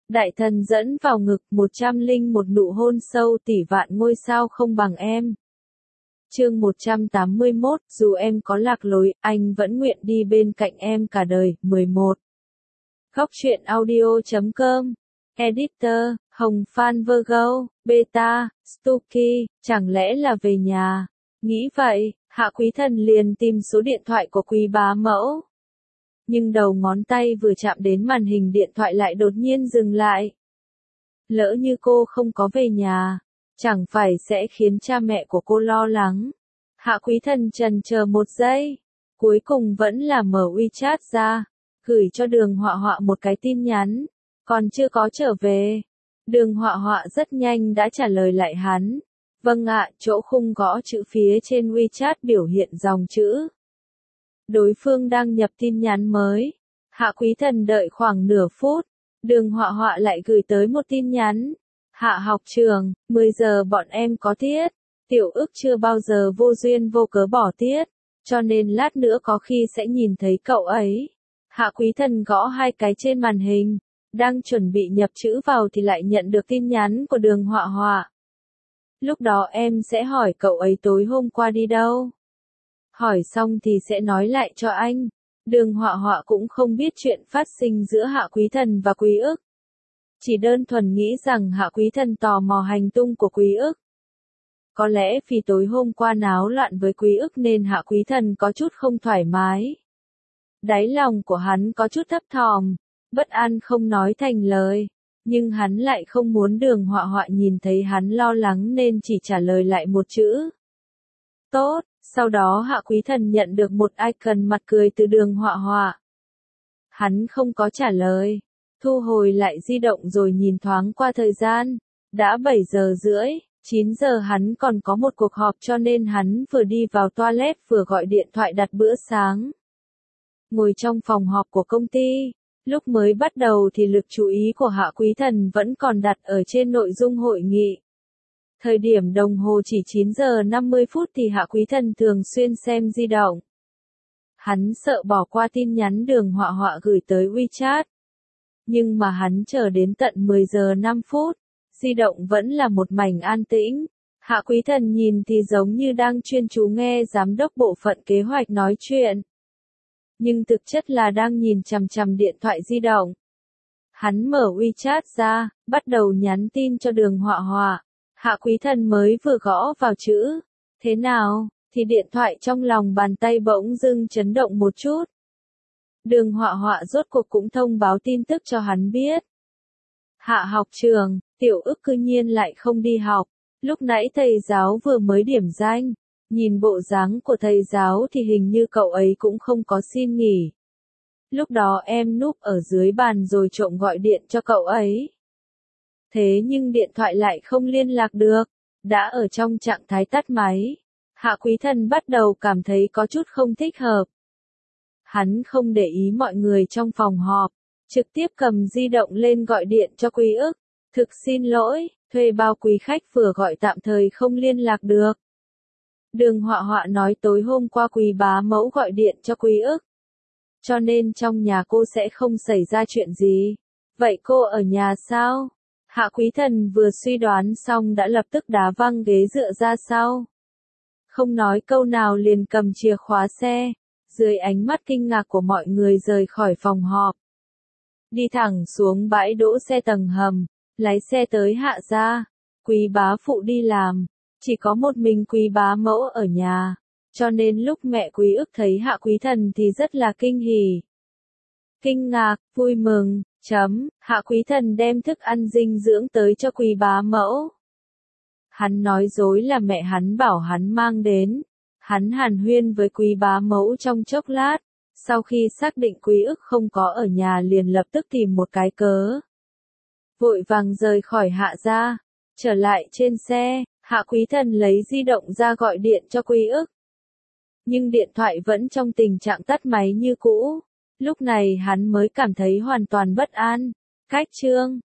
Đại thần dẫn vào ngực 101 nụ hôn sâu tỷ vạn ngôi sao không bằng em. Chương 181, dù em có lạc lối, anh vẫn nguyện đi bên cạnh em cả đời. 11. Góc truyện audio.com. Editor, Hồng Phan Virgo, Beta, Stucky, chẳng lẽ là về nhà? Nghĩ vậy, Hạ Quý Thần liền tìm số điện thoại của Quý bá mẫu. Nhưng đầu ngón tay vừa chạm đến màn hình điện thoại lại đột nhiên dừng lại. Lỡ như cô không có về nhà, chẳng phải sẽ khiến cha mẹ của cô lo lắng. Hạ Quý Thần chần chờ một giây, cuối cùng vẫn là mở WeChat ra, gửi cho Đường Họa Họa một cái tin nhắn, còn chưa có trở về. Đường Họa Họa rất nhanh đã trả lời lại hắn. Vâng ạ, chỗ khung gõ chữ phía trên WeChat biểu hiện dòng chữ. Đối phương đang nhập tin nhắn mới. Hạ Quý Thần đợi khoảng nửa phút, Đường Họa Họa lại gửi tới một tin nhắn. Hạ học trường, 10 giờ bọn em có tiết. Tiểu ức chưa bao giờ vô duyên vô cớ bỏ tiết, cho nên lát nữa có khi sẽ nhìn thấy cậu ấy. Hạ Quý Thần gõ hai cái trên màn hình, đang chuẩn bị nhập chữ vào thì lại nhận được tin nhắn của Đường Họa Họa. Lúc đó em sẽ hỏi cậu ấy tối hôm qua đi đâu. Hỏi xong thì sẽ nói lại cho anh. Đường Họa Họa cũng không biết chuyện phát sinh giữa Hạ Quý Thần và Quý ức. Chỉ đơn thuần nghĩ rằng Hạ Quý Thần tò mò hành tung của Quý ức. Có lẽ vì tối hôm qua náo loạn với Quý ức nên Hạ Quý Thần có chút không thoải mái. Đáy lòng của hắn có chút thấp thỏm, bất an không nói thành lời. Nhưng hắn lại không muốn Đường Họa Họa nhìn thấy hắn lo lắng nên chỉ trả lời lại một chữ. Tốt, sau đó Hạ Quý Thần nhận được một icon mặt cười từ Đường Họa Họa. Hắn không có trả lời, thu hồi lại di động rồi nhìn thoáng qua thời gian. Đã 7 giờ rưỡi, 9 giờ hắn còn có một cuộc họp cho nên hắn vừa đi vào toilet vừa gọi điện thoại đặt bữa sáng. Ngồi trong phòng họp của công ty. Lúc mới bắt đầu thì lực chú ý của Hạ Quý Thần vẫn còn đặt ở trên nội dung hội nghị. Thời điểm đồng hồ chỉ 9 giờ 50 phút thì Hạ Quý Thần thường xuyên xem di động. Hắn sợ bỏ qua tin nhắn Đường Họa Họa gửi tới WeChat. Nhưng mà hắn chờ đến tận 10 giờ 5 phút, di động vẫn là một mảnh an tĩnh. Hạ Quý Thần nhìn thì giống như đang chuyên chú nghe giám đốc bộ phận kế hoạch nói chuyện. Nhưng thực chất là đang nhìn chằm chằm điện thoại di động. Hắn mở WeChat ra, bắt đầu nhắn tin cho Đường Họa Họa. Hạ Quý Thần mới vừa gõ vào chữ, thế nào, thì điện thoại trong lòng bàn tay bỗng dưng chấn động một chút. Đường Họa Họa rốt cuộc cũng thông báo tin tức cho hắn biết. Hạ học trường, Tiểu ức cư nhiên lại không đi học. Lúc nãy thầy giáo vừa mới điểm danh. Nhìn bộ dáng của thầy giáo thì hình như cậu ấy cũng không có xin nghỉ. Lúc đó em núp ở dưới bàn rồi trộm gọi điện cho cậu ấy. Thế nhưng điện thoại lại không liên lạc được, đã ở trong trạng thái tắt máy. Hạ Quý Thần bắt đầu cảm thấy có chút không thích hợp. Hắn không để ý mọi người trong phòng họp, trực tiếp cầm di động lên gọi điện cho Quý ức. Thực xin lỗi, thuê bao quý khách vừa gọi tạm thời không liên lạc được. Đường Họa Họa nói tối hôm qua Quý bá mẫu gọi điện cho Quý ức. Cho nên trong nhà cô sẽ không xảy ra chuyện gì. Vậy cô ở nhà sao? Hạ Quý Thần vừa suy đoán xong đã lập tức đá văng ghế dựa ra sau. Không nói câu nào liền cầm chìa khóa xe, dưới ánh mắt kinh ngạc của mọi người rời khỏi phòng họp. Đi thẳng xuống bãi đỗ xe tầng hầm, lái xe tới Hạ gia. Quý bá phụ đi làm. Chỉ có một mình Quý bá mẫu ở nhà, cho nên lúc mẹ Quý ức thấy Hạ Quý Thần thì rất là kinh hỉ. Kinh ngạc, vui mừng, Hạ Quý Thần đem thức ăn dinh dưỡng tới cho Quý bá mẫu. Hắn nói dối là mẹ hắn bảo hắn mang đến. Hắn hàn huyên với Quý bá mẫu trong chốc lát, sau khi xác định Quý ức không có ở nhà liền lập tức tìm một cái cớ. Vội vàng rời khỏi Hạ gia, trở lại trên xe. Hạ Quý Thần lấy di động ra gọi điện cho Quý ức. Nhưng điện thoại vẫn trong tình trạng tắt máy như cũ. Lúc này hắn mới cảm thấy hoàn toàn bất an. Cách chương